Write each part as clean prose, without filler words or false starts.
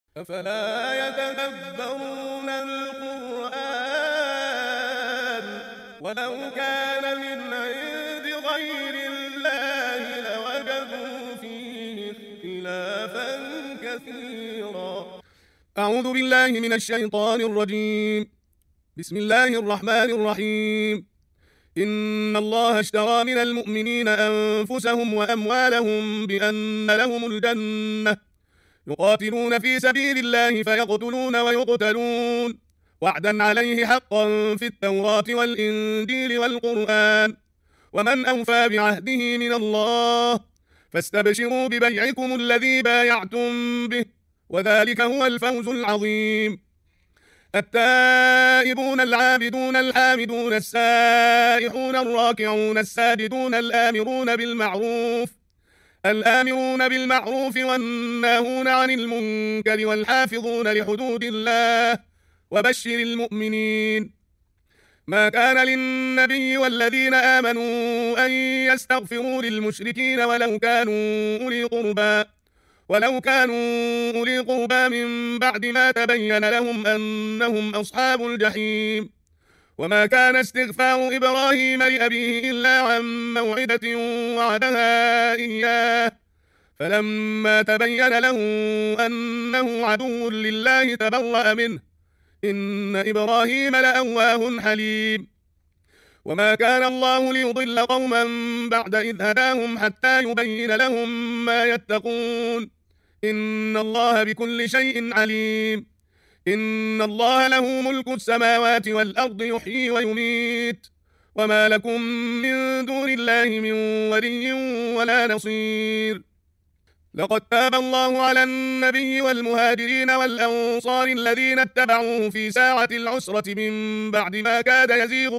أفلا يتدبرون القرآن ولو كان من عند غير الله لوجدوا فيه اختلافا كثيرا. أعوذ بالله من الشيطان الرجيم. بسم الله الرحمن الرحيم. إن الله اشترى من المؤمنين أنفسهم وأموالهم بأن لهم الجنة يقاتلون في سبيل الله فيقتلون ويقتلون وعدا عليه حقا في التوراة والإنجيل والقرآن ومن أوفى بعهده من الله فاستبشروا ببيعكم الذي بايعتم به وذلك هو الفوز العظيم. التائبون العابدون الحامدون السائحون الراكعون الساجدون الآمرون بالمعروف والناهون عن المنكر والحافظون لحدود الله وبشر المؤمنين. ما كان للنبي والذين آمنوا أن يستغفروا للمشركين ولو كانوا أولي قربى من بعد ما تبين لهم أنهم أصحاب الجحيم. وما كان استغفار إبراهيم لأبيه إلا عن موعدة وعدها إياه فلما تبين له أنه عدو لله تبرأ منه إن إبراهيم لأواه حليم. وما كان الله ليضل قوما بعد إذ هداهم حتى يبين لهم ما يتقون إن الله بكل شيء عليم. إن الله له ملك السماوات والأرض يحيي ويميت وما لكم من دون الله من ولي ولا نصير. لقد تاب الله على النبي والمهاجرين والأنصار الذين اتبعوه في ساعة العسرة من بعد ما كاد يزيغ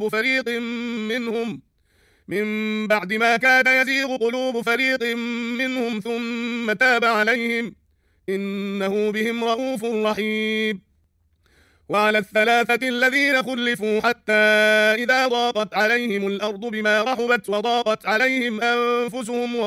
قلوب فريق منهم ثم تاب عليهم إنه بهم رؤوف رحيم. وعلى الثلاثة الذين خلفوا حتى إذا ضاقت عليهم الأرض بما رحبت وضاقت عليهم أنفسهم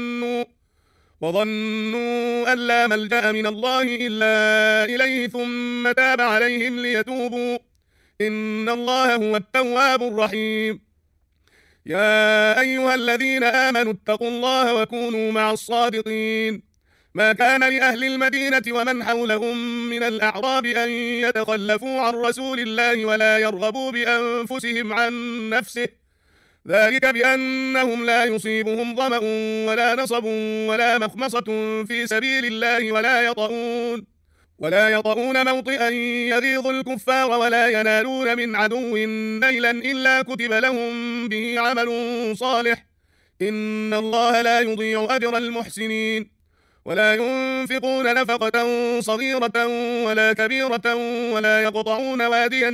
وظنوا أن لا ملجأ من الله إلا إليه ثم تاب عليهم ليتوبوا إن الله هو التواب الرحيم. يا أيها الذين آمنوا اتقوا الله وكونوا مع الصادقين. ما كان لأهل المدينة ومن حولهم من الأعراب أن يتخلفوا عن رسول الله ولا يرغبوا بأنفسهم عن نفسه ذلك بأنهم لا يصيبهم ظمأ ولا نصب ولا مخمصة في سبيل الله ولا يطؤون موطئا يغيظ الكفار ولا ينالون من عدو نيلا إلا كتب لهم به عمل صالح إن الله لا يضيع أجر المحسنين. ولا ينفقون نفقة صغيرة ولا كبيرة ولا يقطعون واديا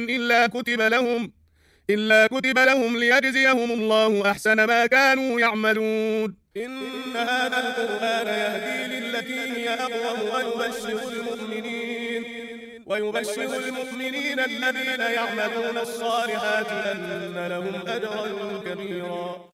إلا كتب لهم ليجزيهم الله أحسن ما كانوا يعملون. إن هذا القرآن يهدي للتي هي أقوم ويبشر المؤمنين الذين يعملون الصالحات أن لهم أجرا كبيرا.